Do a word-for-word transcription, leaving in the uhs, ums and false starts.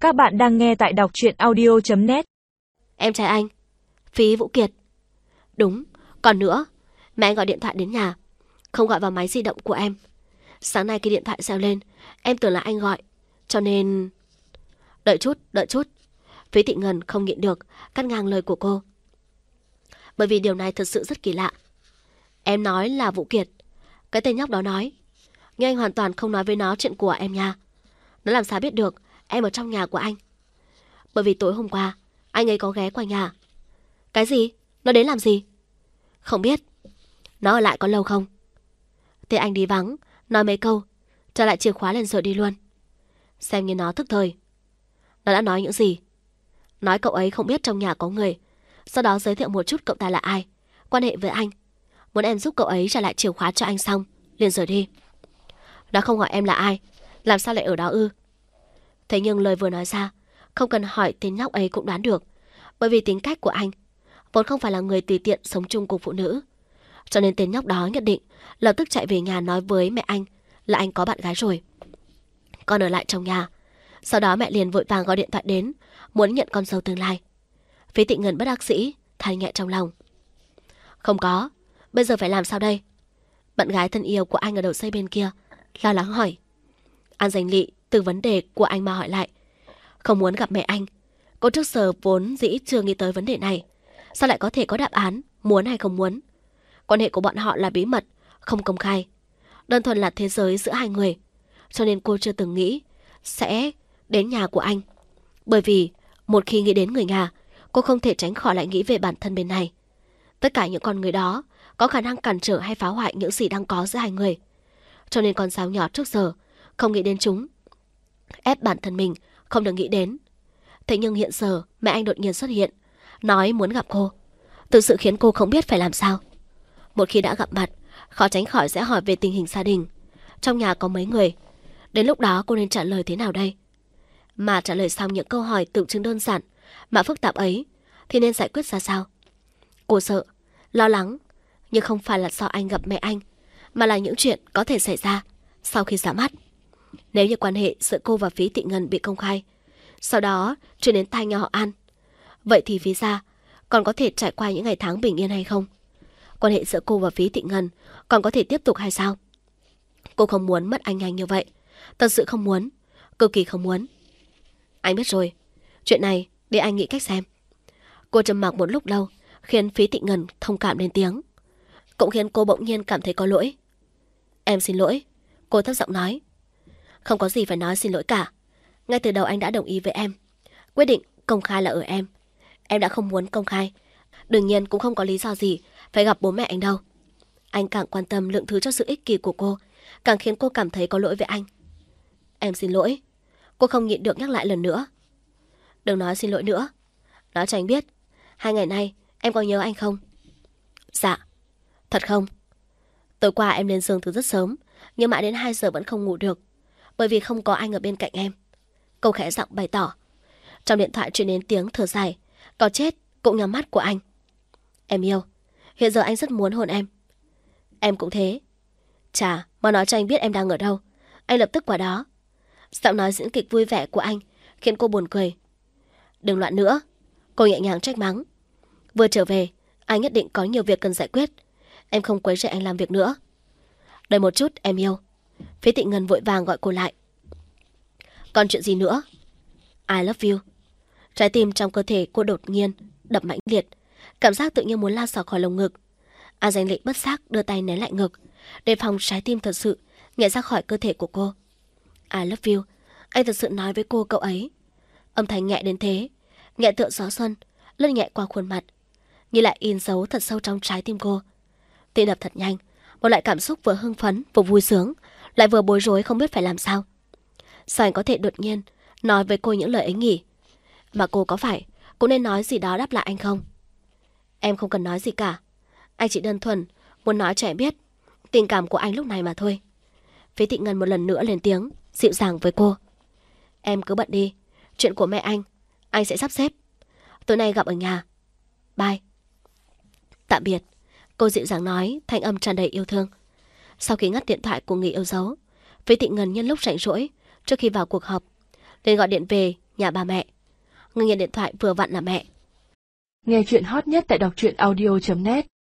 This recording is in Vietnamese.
Các bạn đang nghe tại đọc truyện audio chấm net. Em trai anh, Phí Vũ Kiệt. Đúng, còn nữa, mẹ anh gọi điện thoại đến nhà, không gọi vào máy di động của em. Sáng nay cái điện thoại reo lên, em tưởng là anh gọi, cho nên... Đợi chút, đợi chút. Phí Thị Ngân không nhịn được, cắt ngang lời của cô. Bởi vì điều này thật sự rất kỳ lạ. Em nói là Vũ Kiệt, cái tên nhóc đó nói, nhưng anh hoàn toàn không nói với nó chuyện của em nha. Nó làm sao biết được em ở trong nhà của anh? Bởi vì tối hôm qua anh ấy có ghé qua nhà. Cái gì? Nó đến làm gì? Không biết. Nó ở lại có lâu không? Thế anh đi vắng, nói mấy câu, trả lại chìa khóa lên rồi đi luôn. Xem như nó thức thời. Nó đã nói những gì? Nói cậu ấy không biết trong nhà có người, sau đó giới thiệu một chút cậu ta là ai, quan hệ với anh, muốn em giúp cậu ấy trả lại chìa khóa cho anh xong liền rời đi. Nó không hỏi em là ai, làm sao lại ở đó ư? Thế nhưng lời vừa nói ra, không cần hỏi tên nhóc ấy cũng đoán được. Bởi vì tính cách của anh vốn không phải là người tùy tiện sống chung cùng phụ nữ, cho nên tên nhóc đó nhất định lập tức chạy về nhà nói với mẹ anh là anh có bạn gái rồi, còn ở lại trong nhà. Sau đó mẹ liền vội vàng gọi điện thoại đến, muốn nhận con dâu tương lai. Phí Thị Ngân bất đắc dĩ than nhẹ trong lòng. Không có, bây giờ phải làm sao đây? Bạn gái thân yêu của anh ở đầu dây bên kia lo lắng hỏi. An Danh Lị từ vấn đề của anh mà hỏi lại. Không muốn gặp mẹ anh. Cô trước giờ vốn dĩ chưa nghĩ tới vấn đề này, sao lại có thể có đáp án muốn hay không muốn? Quan hệ của bọn họ là bí mật, không công khai, đơn thuần là thế giới giữa hai người, cho nên cô chưa từng nghĩ sẽ đến nhà của anh. Bởi vì một khi nghĩ đến người nhà, cô không thể tránh khỏi lại nghĩ về bản thân bên này. Tất cả những con người đó có khả năng cản trở hay phá hoại những gì đang có giữa hai người, cho nên con sáo nhỏ trước giờ không nghĩ đến chúng, ép bản thân mình không được nghĩ đến. Thế nhưng hiện giờ mẹ anh đột nhiên xuất hiện, nói muốn gặp cô, thực sự khiến cô không biết phải làm sao. Một khi đã gặp mặt, khó tránh khỏi sẽ hỏi về tình hình gia đình, trong nhà có mấy người. Đến lúc đó cô nên trả lời thế nào đây? Mà trả lời xong những câu hỏi tự chứng đơn giản mà phức tạp ấy thì nên giải quyết ra sao? Cô sợ, lo lắng, nhưng không phải là do anh gặp mẹ anh, mà là những chuyện có thể xảy ra sau khi ra mắt. Nếu như quan hệ giữa cô và Phí Thị Ngân bị công khai, sau đó truyền đến tai nhà họ An, vậy thì Phí gia còn có thể trải qua những ngày tháng bình yên hay không? Quan hệ giữa cô và Phí Thị Ngân còn có thể tiếp tục hay sao? Cô không muốn mất anh nhanh như vậy, thật sự không muốn, cực kỳ không muốn. Anh biết rồi, chuyện này để anh nghĩ cách xem. Cô trầm mặc một lúc lâu, khiến Phí Thị Ngân thông cảm lên tiếng, cũng khiến cô bỗng nhiên cảm thấy có lỗi. Em xin lỗi, cô thấp giọng nói. Không có gì phải nói xin lỗi cả. Ngay từ đầu anh đã đồng ý với em, quyết định công khai là ở em. Em đã không muốn công khai, đương nhiên cũng không có lý do gì phải gặp bố mẹ anh đâu. Anh càng quan tâm lượng thứ cho sự ích kỷ của cô, càng khiến cô cảm thấy có lỗi với anh. Em xin lỗi. Cô không nhịn được nhắc lại lần nữa. Đừng nói xin lỗi nữa. Nói cho anh biết, hai ngày nay em có nhớ anh không? Dạ. Thật không? Tối qua em lên giường từ rất sớm, nhưng mãi đến hai giờ vẫn không ngủ được, bởi vì không có anh ở bên cạnh em. Cô khẽ giọng bày tỏ. Trong điện thoại truyền đến tiếng thở dài, có chết cũng nhắm mắt của anh. Em yêu, hiện giờ anh rất muốn hôn em. Em cũng thế. Chà, mà nói cho anh biết em đang ở đâu, anh lập tức qua đó. Giọng nói diễn kịch vui vẻ của anh khiến cô buồn cười. Đừng loạn nữa, cô nhẹ nhàng trách mắng. Vừa trở về, anh nhất định có nhiều việc cần giải quyết, em không quấy rầy anh làm việc nữa. Đợi một chút em yêu. Phí Thị Ngân vội vàng gọi cô lại. Còn chuyện gì nữa? I love you. Trái tim trong cơ thể cô đột nhiên đập mãnh liệt, cảm giác tự nhiên muốn lao xỏ khỏi lồng ngực. An Danh Lị bất giác đưa tay nén lại ngực, đề phòng trái tim thật sự nhảy ra khỏi cơ thể của cô. I love you. Anh thật sự nói với cô cậu ấy. Âm thanh nhẹ đến thế, nhẹ tựa gió xuân, lướt nhẹ qua khuôn mặt, như lại in dấu thật sâu trong trái tim cô. Tim đập thật nhanh, một loại cảm xúc vừa hưng phấn vừa vui sướng, lại vừa bối rối không biết phải làm sao. Sao anh có thể đột nhiên nói với cô những lời ấy nhỉ? Mà cô có phải cũng nên nói gì đó đáp lại anh không? Em không cần nói gì cả, anh chỉ đơn thuần muốn nói cho em biết tình cảm của anh lúc này mà thôi. Phí Thị Ngân một lần nữa lên tiếng, dịu dàng với cô. Em cứ bận đi, chuyện của mẹ anh anh sẽ sắp xếp. Tối nay gặp ở nhà. Bye. Tạm biệt, cô dịu dàng nói, thanh âm tràn đầy yêu thương. Sau khi ngắt điện thoại của người yêu dấu, Phí Thị Ngân nhân lúc rảnh rỗi trước khi vào cuộc họp, liền gọi điện về nhà bà mẹ. Người nhận điện thoại vừa vặn là mẹ. Nghe chuyện hot nhất tại đọc truyện audio chấm net.